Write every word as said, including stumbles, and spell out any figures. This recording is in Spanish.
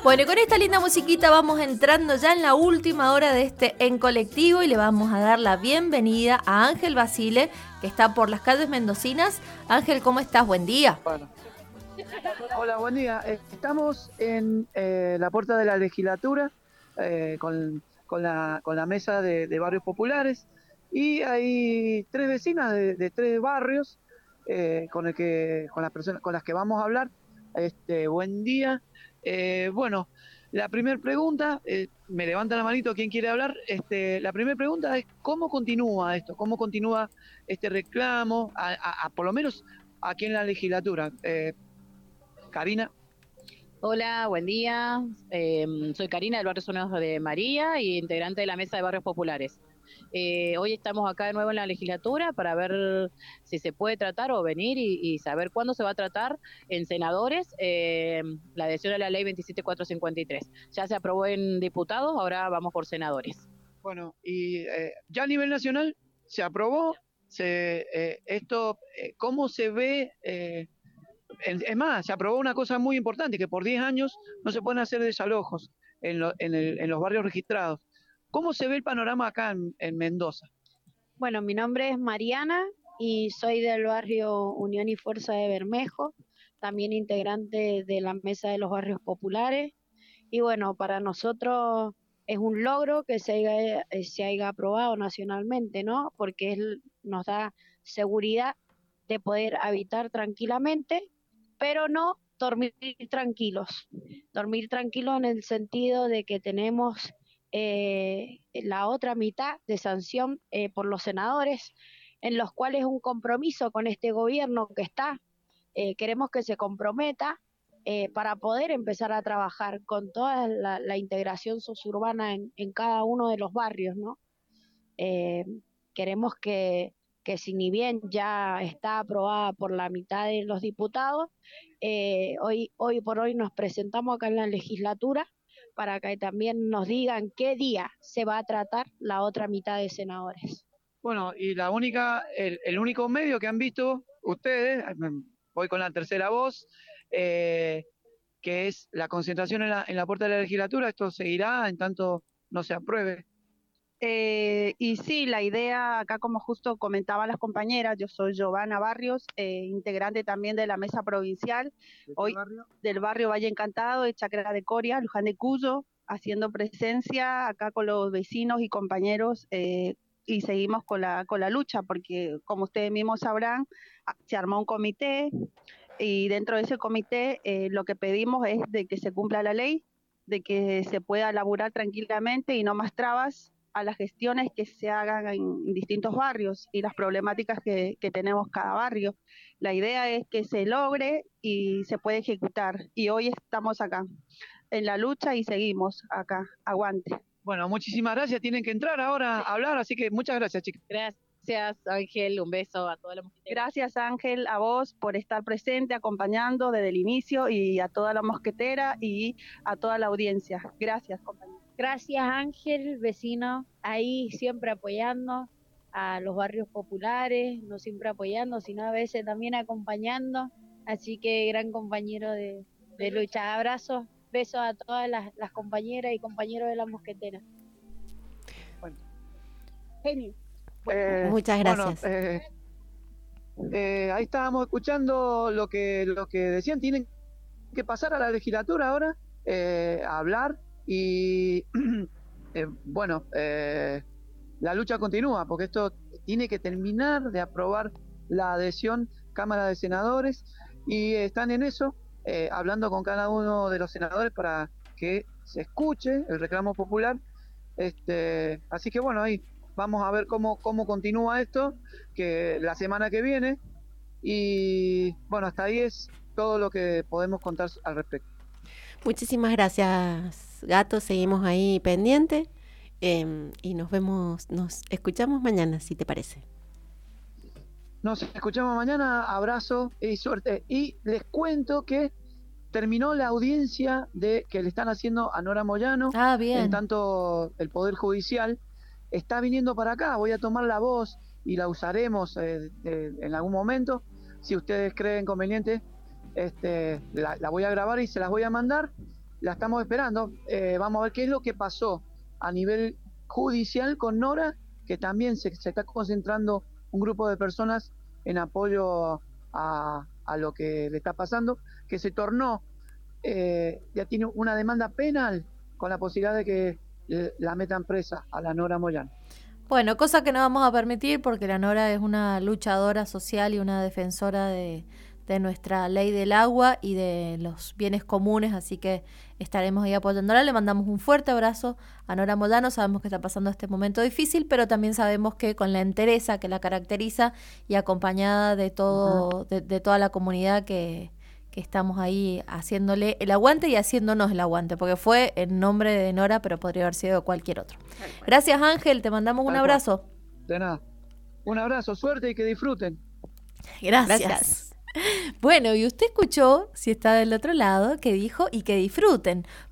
Bueno, y con esta linda musiquita vamos entrando ya en la última hora de este En Colectivo y le vamos a dar la bienvenida a Ángel Basile, que está por las calles mendocinas. Ángel, ¿cómo estás? Buen día. Bueno. Hola, buen día. Estamos en eh, la puerta de la legislatura eh, con, con, la, con la mesa de, de barrios populares y hay tres vecinas de, de tres barrios eh, con, el que, con, las personas, con las que vamos a hablar. Este, buen día. Eh, bueno, la primera pregunta, eh, me levanta la manito quien quiere hablar. Este, la primera pregunta es ¿cómo continúa esto? ¿Cómo continúa este reclamo? A, a, a, por lo menos aquí en la legislatura. Eh, Karina. Hola, buen día. Eh, soy Karina del barrio Sonados de María y integrante de la Mesa de Barrios Populares. Eh, hoy estamos acá de nuevo en la legislatura para ver si se puede tratar o venir y, y saber cuándo se va a tratar en senadores eh, la adhesión a la ley veintisiete mil cuatrocientos cincuenta y tres. Ya se aprobó en diputados, ahora vamos por senadores. Bueno, y eh, ya a nivel nacional se aprobó, se, eh, esto, eh, ¿cómo se ve? Eh, Es más, se aprobó una cosa muy importante, que por diez años no se pueden hacer desalojos en, lo, en, el, en los barrios registrados. ¿Cómo se ve el panorama acá en, en Mendoza? Bueno, mi nombre es Mariana y soy del barrio Unión y Fuerza de Bermejo, también integrante de la Mesa de los Barrios Populares. Y bueno, para nosotros es un logro que se haya, se haya aprobado nacionalmente, ¿no? Porque él nos da seguridad de poder habitar tranquilamente, pero no dormir tranquilos. Dormir tranquilos en el sentido de que tenemos eh, la otra mitad de sanción eh, por los senadores, en los cuales un compromiso con este gobierno que está, eh, queremos que se comprometa eh, para poder empezar a trabajar con toda la, la integración sociurbana en, en cada uno de los barrios, ¿no? Eh, queremos que que si ni bien ya está aprobada por la mitad de los diputados, eh, hoy, hoy por hoy nos presentamos acá en la legislatura para que también nos digan qué día se va a tratar la otra mitad de senadores. Bueno, y la única, el, el único medio que han visto ustedes, voy con la tercera voz, eh, que es la concentración en la, en la puerta de la legislatura, esto seguirá en tanto no se apruebe. Eh, y sí, la idea, acá como justo comentaban las compañeras, yo soy Giovanna Barrios, eh, integrante también de la mesa provincial, ¿De hoy barrio? del barrio Valle Encantado, de Chacra de Coria, Luján de Cuyo, haciendo presencia acá con los vecinos y compañeros eh, y seguimos con la, con la lucha, porque como ustedes mismos sabrán, se armó un comité y dentro de ese comité eh, lo que pedimos es de que se cumpla la ley, de que se pueda laburar tranquilamente y no más trabas a las gestiones que se hagan en distintos barrios y las problemáticas que, que tenemos cada barrio. La idea es que se logre y se puede ejecutar. Y hoy estamos acá, en la lucha y seguimos acá. Aguante. Bueno, muchísimas gracias. Tienen que entrar ahora a hablar, así que muchas gracias, chicas. Gracias, Ángel. Un beso a toda la mosquetera. Gracias, Ángel, a vos por estar presente, acompañando desde el inicio y a toda la mosquetera y a toda la audiencia. Gracias, compañero. Gracias, Ángel, vecino, ahí siempre apoyando a los barrios populares, no siempre apoyando, sino a veces también acompañando. Así que gran compañero de, de lucha. Abrazos, besos a todas las, las compañeras y compañeros de la mosquetera. Bueno. Genio. Eh, Muchas gracias. Bueno, eh, eh, ahí estábamos escuchando lo que, lo que decían. Tienen que pasar a la legislatura ahora eh, a hablar. Y eh, bueno, eh, la lucha continúa porque esto tiene que terminar de aprobar la adhesión Cámara de Senadores y están en eso, eh, hablando con cada uno de los senadores para que se escuche el reclamo popular. Este, así que bueno, ahí vamos a ver cómo, cómo continúa esto, que la semana que viene. Y bueno, hasta ahí es todo lo que podemos contar al respecto. Muchísimas gracias, Gato. Seguimos ahí pendiente eh, y nos vemos, nos escuchamos mañana, si te parece. Nos escuchamos mañana. Abrazo y suerte. Y les cuento que terminó la audiencia de que le están haciendo a Nora Moyano. Ah, bien. En tanto el Poder Judicial está viniendo para acá. Voy a tomar la voz y la usaremos eh, de, en algún momento. Si ustedes creen conveniente, este, la, la voy a grabar y se las voy a mandar. la estamos esperando. Eh, vamos a ver qué es lo que pasó a nivel judicial con Nora, que también se, se está concentrando un grupo de personas en apoyo a, a lo que le está pasando, que se tornó, eh, ya tiene una demanda penal con la posibilidad de que eh, la metan presa a la Nora Moyano. Bueno, cosa que no vamos a permitir porque la Nora es una luchadora social y una defensora de, de nuestra ley del agua y de los bienes comunes, así que estaremos ahí apoyándola. Le mandamos un fuerte abrazo a Nora Moyano, sabemos que está pasando este momento difícil, pero también sabemos que con la entereza que la caracteriza y acompañada de todo, de, de toda la comunidad que... que estamos ahí haciéndole el aguante y haciéndonos el aguante, porque fue en nombre de Nora, pero podría haber sido cualquier otro. Gracias, Ángel, te mandamos un abrazo. De nada. Un abrazo, suerte y que disfruten. Gracias. Gracias. Bueno, y usted escuchó, si está del otro lado, que dijo y que disfruten,